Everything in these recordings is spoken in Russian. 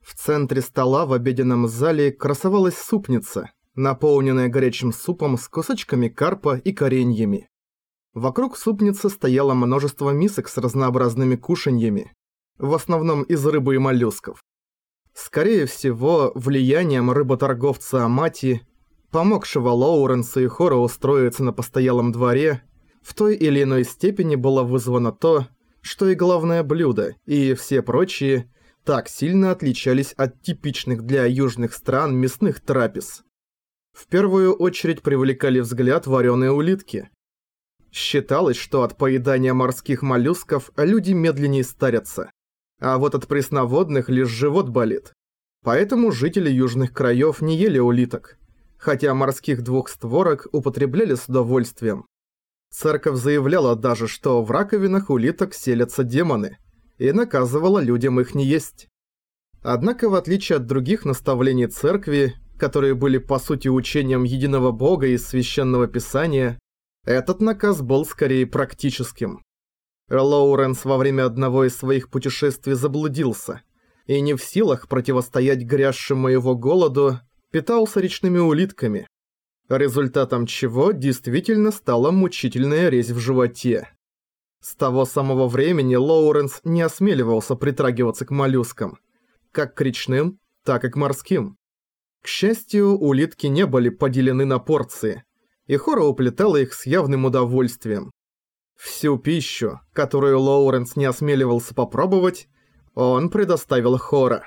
В центре стола в обеденном зале красовалась супница, наполненная горячим супом с кусочками карпа и кореньями. Вокруг супницы стояло множество мисок с разнообразными кушаньями, в основном из рыбы и моллюсков. Скорее всего, влиянием рыботорговца Амати, помогшего Лоуренсу и Хоро устроиться на постоялом дворе, в той или иной степени было вызвано то, что и главное блюдо, и все прочие так сильно отличались от типичных для южных стран мясных трапез. В первую очередь привлекали взгляд вареные улитки. Считалось, что от поедания морских моллюсков люди медленнее старятся, а вот от пресноводных лишь живот болит. Поэтому жители южных краев не ели улиток, хотя морских двухстворок употребляли с удовольствием. Церковь заявляла даже, что в раковинах улиток селятся демоны, и наказывала людям их не есть. Однако, в отличие от других наставлений церкви, которые были по сути учением единого Бога из Священного Писания, этот наказ был скорее практическим. Лоуренс во время одного из своих путешествий заблудился, и не в силах противостоять грязшему его голоду, питался речными улитками, результатом чего действительно стала мучительная резь в животе. С того самого времени Лоуренс не осмеливался притрагиваться к моллюскам, как к речным, так и к морским. К счастью, улитки не были поделены на порции, и Хоро уплетала их с явным удовольствием. Всю пищу, которую Лоуренс не осмеливался попробовать, он предоставил Хоро.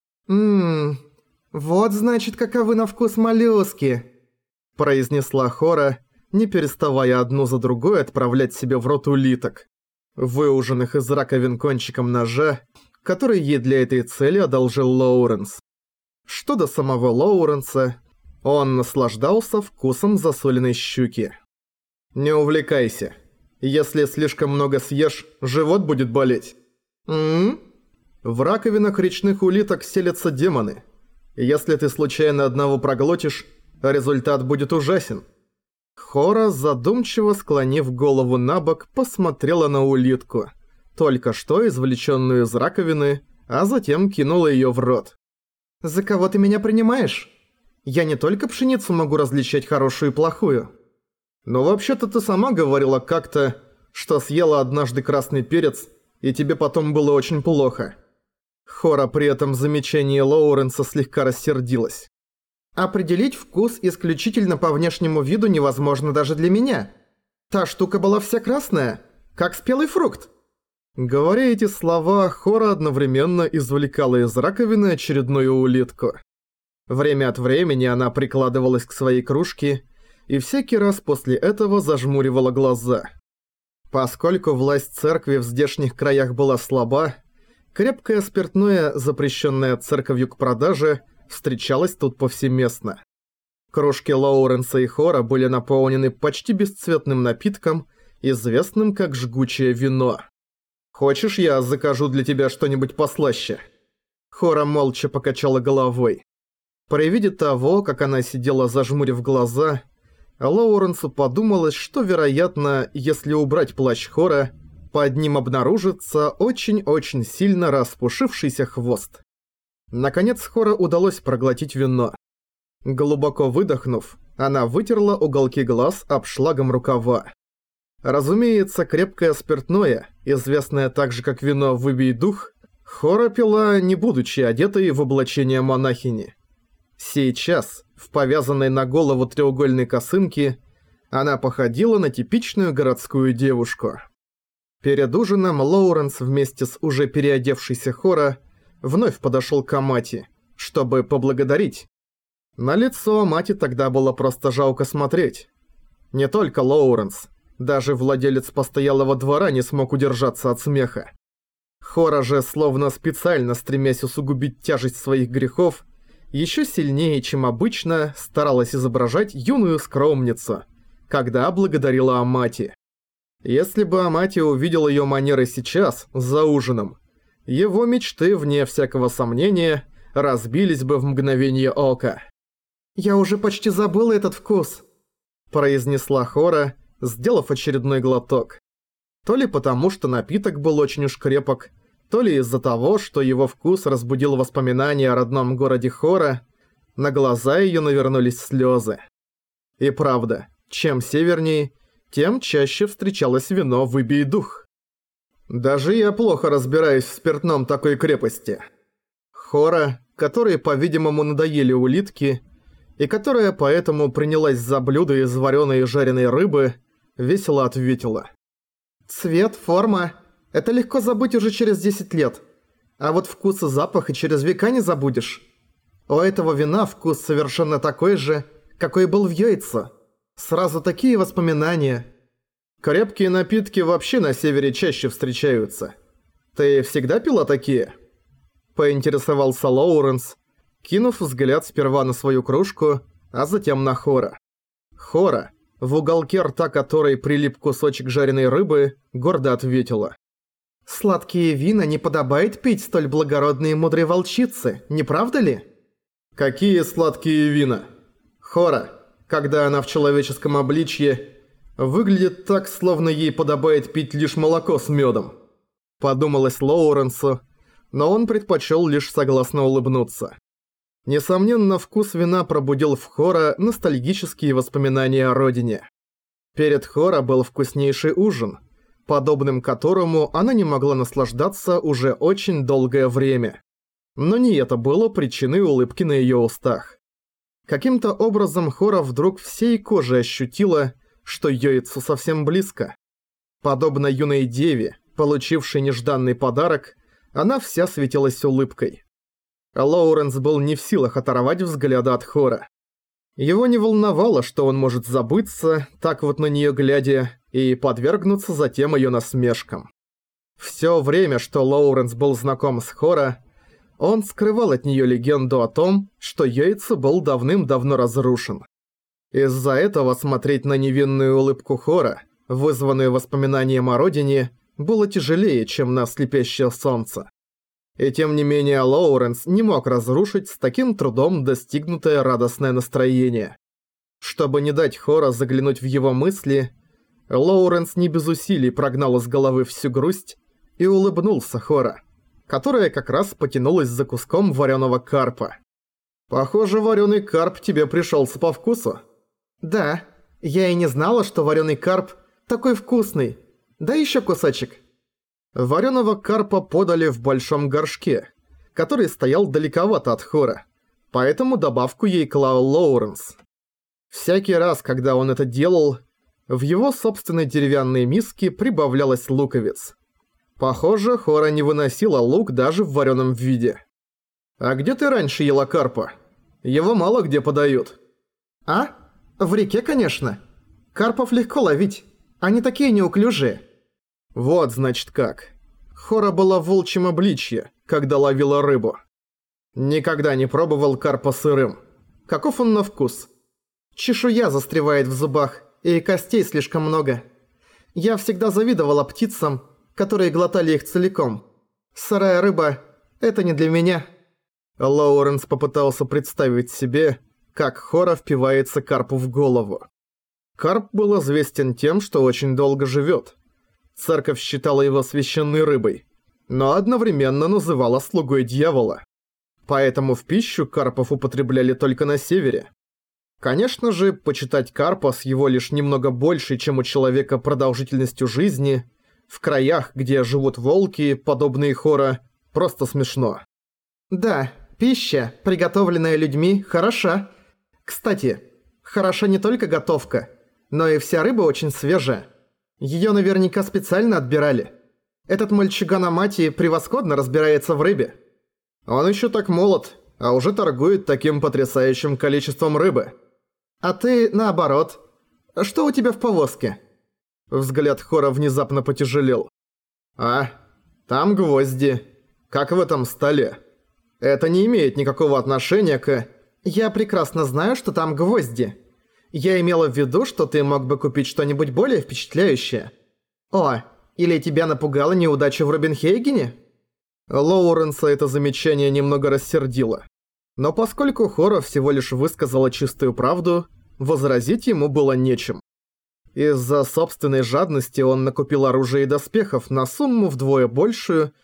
Вот значит каковы на вкус моллюски», – произнесла Хоро, не переставая одну за другой отправлять себе в рот улиток, выуженных из раковин кончиком ножа, который ей для этой цели одолжил Лоуренс. Что до самого Лоуренса, он наслаждался вкусом засоленной щуки. «Не увлекайся. Если слишком много съешь, живот будет болеть». В раковинах речных улиток селятся демоны. Если ты случайно одного проглотишь, результат будет ужасен. Хоро, задумчиво склонив голову набок, посмотрела на улитку, только что извлеченную из раковины, а затем кинула её в рот. «За кого ты меня принимаешь? Я не только пшеницу могу различать хорошую и плохую». «Но вообще-то ты сама говорила как-то, что съела однажды красный перец, и тебе потом было очень плохо». Хоро при этом замечании Лоуренса слегка рассердилась. «Определить вкус исключительно по внешнему виду невозможно даже для меня. Та штука была вся красная, как спелый фрукт». Говоря эти слова, Хоро одновременно извлекала из раковины очередную улитку. Время от времени она прикладывалась к своей кружке и всякий раз после этого зажмуривала глаза. Поскольку власть церкви в здешних краях была слаба, крепкое спиртное, запрещенное церковью к продаже, встречалось тут повсеместно. Кружки Лоуренса и Хоро были наполнены почти бесцветным напитком, известным как жгучее вино. «Хочешь, я закажу для тебя что-нибудь послаще?» Хоро молча покачала головой. При виде того, как она сидела зажмурив глаза, Лоуренсу подумалось, что, вероятно, если убрать плащ Хоро, под ним обнаружится очень-очень сильно распушившийся хвост. Наконец Хоро удалось проглотить вино. Глубоко выдохнув, она вытерла уголки глаз обшлагом рукава. Разумеется, крепкое спиртное, известное также как вино «Выбей дух», Хоро пила, не будучи одетой в облачение монахини. Сейчас, в повязанной на голову треугольной косынке, она походила на типичную городскую девушку. Перед ужином Лоуренс вместе с уже переодевшейся Хоро вновь подошел к Амати, чтобы поблагодарить. На лицо Амати тогда было просто жалко смотреть. Не только Лоуренс, даже владелец постоялого двора не смог удержаться от смеха. Хоро же, словно специально стремясь усугубить тяжесть своих грехов, еще сильнее, чем обычно, старалась изображать юную скромницу, когда благодарила Амати. Если бы Амати увидел ее манеры сейчас, за ужином, его мечты, вне всякого сомнения, разбились бы в мгновение ока. «Я уже почти забыла этот вкус», – произнесла Хоро, сделав очередной глоток. То ли потому, что напиток был очень уж крепок, то ли из-за того, что его вкус разбудил воспоминания о родном городе Хора, на глаза её навернулись слёзы. И правда, чем северней, тем чаще встречалось вино «Выбей дух». Даже я плохо разбираюсь в спиртном такой крепости. Хора, которой, по-видимому, надоели улитки, и которая поэтому принялась за блюдо из вареной и жареной рыбы, весело ответила. «Цвет, форма – это легко забыть уже через 10 лет. А вот вкус и запах и через века не забудешь. У этого вина вкус совершенно такой же, какой был в яйце. Сразу такие воспоминания». Крепкие напитки вообще на севере чаще встречаются. Ты всегда пила такие? Поинтересовался Лоуренс, кинув взгляд сперва на свою кружку, а затем на Хора. Хора, в уголке рта которой прилип кусочек жареной рыбы, гордо ответила. «Сладкие вина не подобает пить столь благородные мудрые волчицы, не правда ли?» «Какие сладкие вина?» Хора, когда она в человеческом обличье, выглядит так, словно ей подобает пить лишь молоко с мёдом. Подумалось Лоуренсу, но он предпочёл лишь согласно улыбнуться. Несомненно, вкус вина пробудил в Хора ностальгические воспоминания о родине. Перед Хора был вкуснейший ужин, подобным которому она не могла наслаждаться уже очень долгое время. Но не это было причиной улыбки на её устах. Каким-то образом Хора вдруг всей кожей ощутила, что Йоицу совсем близко. Подобно юной деве, получившей нежданный подарок, она вся светилась улыбкой. Лоуренс был не в силах оторвать взгляда от Хора. Его не волновало, что он может забыться, так вот на неё глядя, и подвергнуться затем её насмешкам. Всё время, что Лоуренс был знаком с Хора, он скрывал от неё легенду о том, что Йоицу был давным-давно разрушен. Из-за этого смотреть на невинную улыбку Хора, вызванную воспоминанием о родине, было тяжелее, чем на слепящее солнце. И тем не менее Лоуренс не мог разрушить с таким трудом достигнутое радостное настроение. Чтобы не дать Хора заглянуть в его мысли, Лоуренс не без усилий прогнал из головы всю грусть и улыбнулся Хора, которая как раз потянулась за куском вареного карпа. «Похоже, вареный карп тебе пришелся по вкусу». «Да, я и не знала, что вареный карп такой вкусный. Да еще кусочек». Вареного карпа подали в большом горшке, который стоял далековато от Хора, поэтому добавку ей клал Лоуренс. Всякий раз, когда он это делал, в его собственной деревянной миске прибавлялось луковиц. Похоже, Хора не выносила лук даже в вареном виде. «А где ты раньше ела карпа? Его мало где подают». «А? В реке, конечно. Карпов легко ловить. Они такие неуклюжие». Вот, значит, как. Хора была в волчьем обличье, когда ловила рыбу. Никогда не пробовал карпа сырым. Каков он на вкус? Чешуя застревает в зубах, и костей слишком много. Я всегда завидовала птицам, которые глотали их целиком. Сырая рыба – это не для меня. Лоуренс попытался представить себе, как Хора впивается карпу в голову. Карп был известен тем, что очень долго живет. Церковь считала его священной рыбой, но одновременно называла слугой дьявола. Поэтому в пищу карпов употребляли только на севере. Конечно же, почитать карпа с его лишь немного большей, чем у человека, продолжительностью жизни, в краях, где живут волки, подобные Хора, просто смешно. Да, пища, приготовленная людьми, хороша. Кстати, хороша не только готовка, но и вся рыба очень свежая. Её наверняка специально отбирали. Этот мальчуган Амати превосходно разбирается в рыбе. Он ещё так молод, а уже торгует таким потрясающим количеством рыбы. А ты, наоборот. Что у тебя в повозке? Взгляд Хора внезапно потяжелел. А, там гвозди. Как в этом столе. Это не имеет никакого отношения к... Я прекрасно знаю, что там гвозди. Я имела в виду, что ты мог бы купить что-нибудь более впечатляющее. О, или тебя напугала неудача в Робенхейгене? Лоуренса это замечание немного рассердило. Но поскольку Хора всего лишь высказала чистую правду, возразить ему было нечем. Из-за собственной жадности он накупил оружие и доспехов на сумму вдвое большую,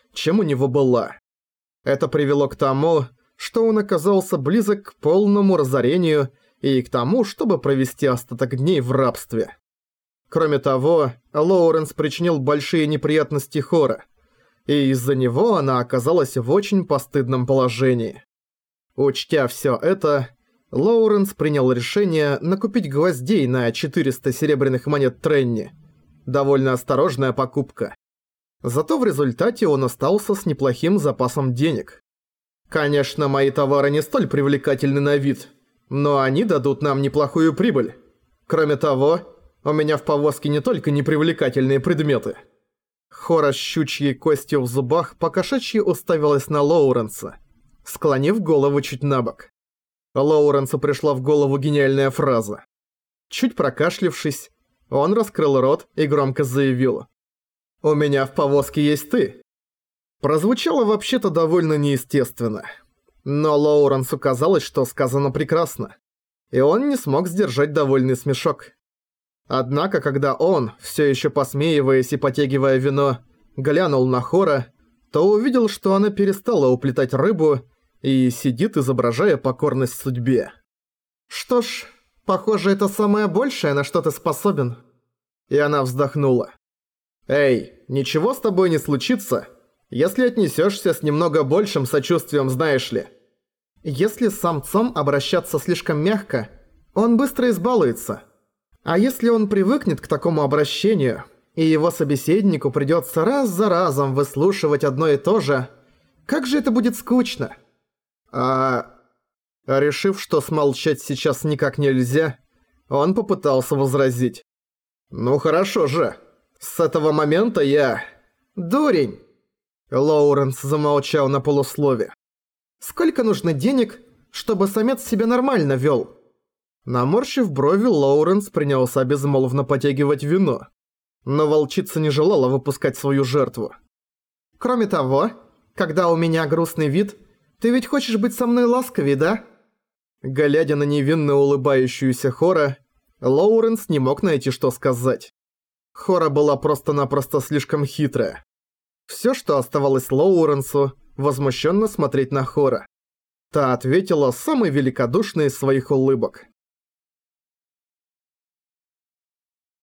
чем у него была. Это привело к тому, что он оказался близок к полному разорению и к тому, чтобы провести остаток дней в рабстве. Кроме того, Лоуренс причинил большие неприятности Хора, и из-за него она оказалась в очень постыдном положении. Учтя всё это, Лоуренс принял решение накупить гвоздей на 400 серебряных монет Тренни. Довольно осторожная покупка. Зато в результате он остался с неплохим запасом денег. Конечно, мои товары не столь привлекательны на вид, но они дадут нам неплохую прибыль. Кроме того, у меня в повозке не только непривлекательные предметы. Хора с щучьей костью в зубах покошачьи уставилась на Лоуренса, склонив голову чуть набок. Лоуренсу пришла в голову гениальная фраза. Чуть прокашлявшись, он раскрыл рот и громко заявил: «У меня в повозке есть ты». Прозвучало вообще-то довольно неестественно. Но Лоуренсу казалось, что сказано прекрасно. И он не смог сдержать довольный смешок. Однако, когда он, все еще посмеиваясь и потягивая вино, глянул на Хора, то увидел, что она перестала уплетать рыбу и сидит, изображая покорность судьбе. «Что ж, похоже, это самое большее, на что ты способен». И она вздохнула. «Эй, ничего с тобой не случится, если отнесешься с немного большим сочувствием, знаешь ли». Если с самцом обращаться слишком мягко, он быстро избалуется. А если он привыкнет к такому обращению, и его собеседнику придется раз за разом выслушивать одно и то же, как же это будет скучно. Решив, что смолчать сейчас никак нельзя, он попытался возразить. «Ну хорошо же, с этого момента я...» «Дурень!» Лоуренс замолчал на полуслове. «Сколько нужно денег, чтобы самец себя нормально вел?» Наморщив брови, Лоуренс принялся безмолвно потягивать вино. Но волчица не желала выпускать свою жертву. «Кроме того, когда у меня грустный вид, ты ведь хочешь быть со мной ласковей, да?» Глядя на невинно улыбающуюся Хора, Лоуренс не мог найти, что сказать. Хора была просто-напросто слишком хитрая. Всё, что оставалось Лоуренсу, возмущенно смотреть на Хора. Та ответила самой великодушной из своих улыбок.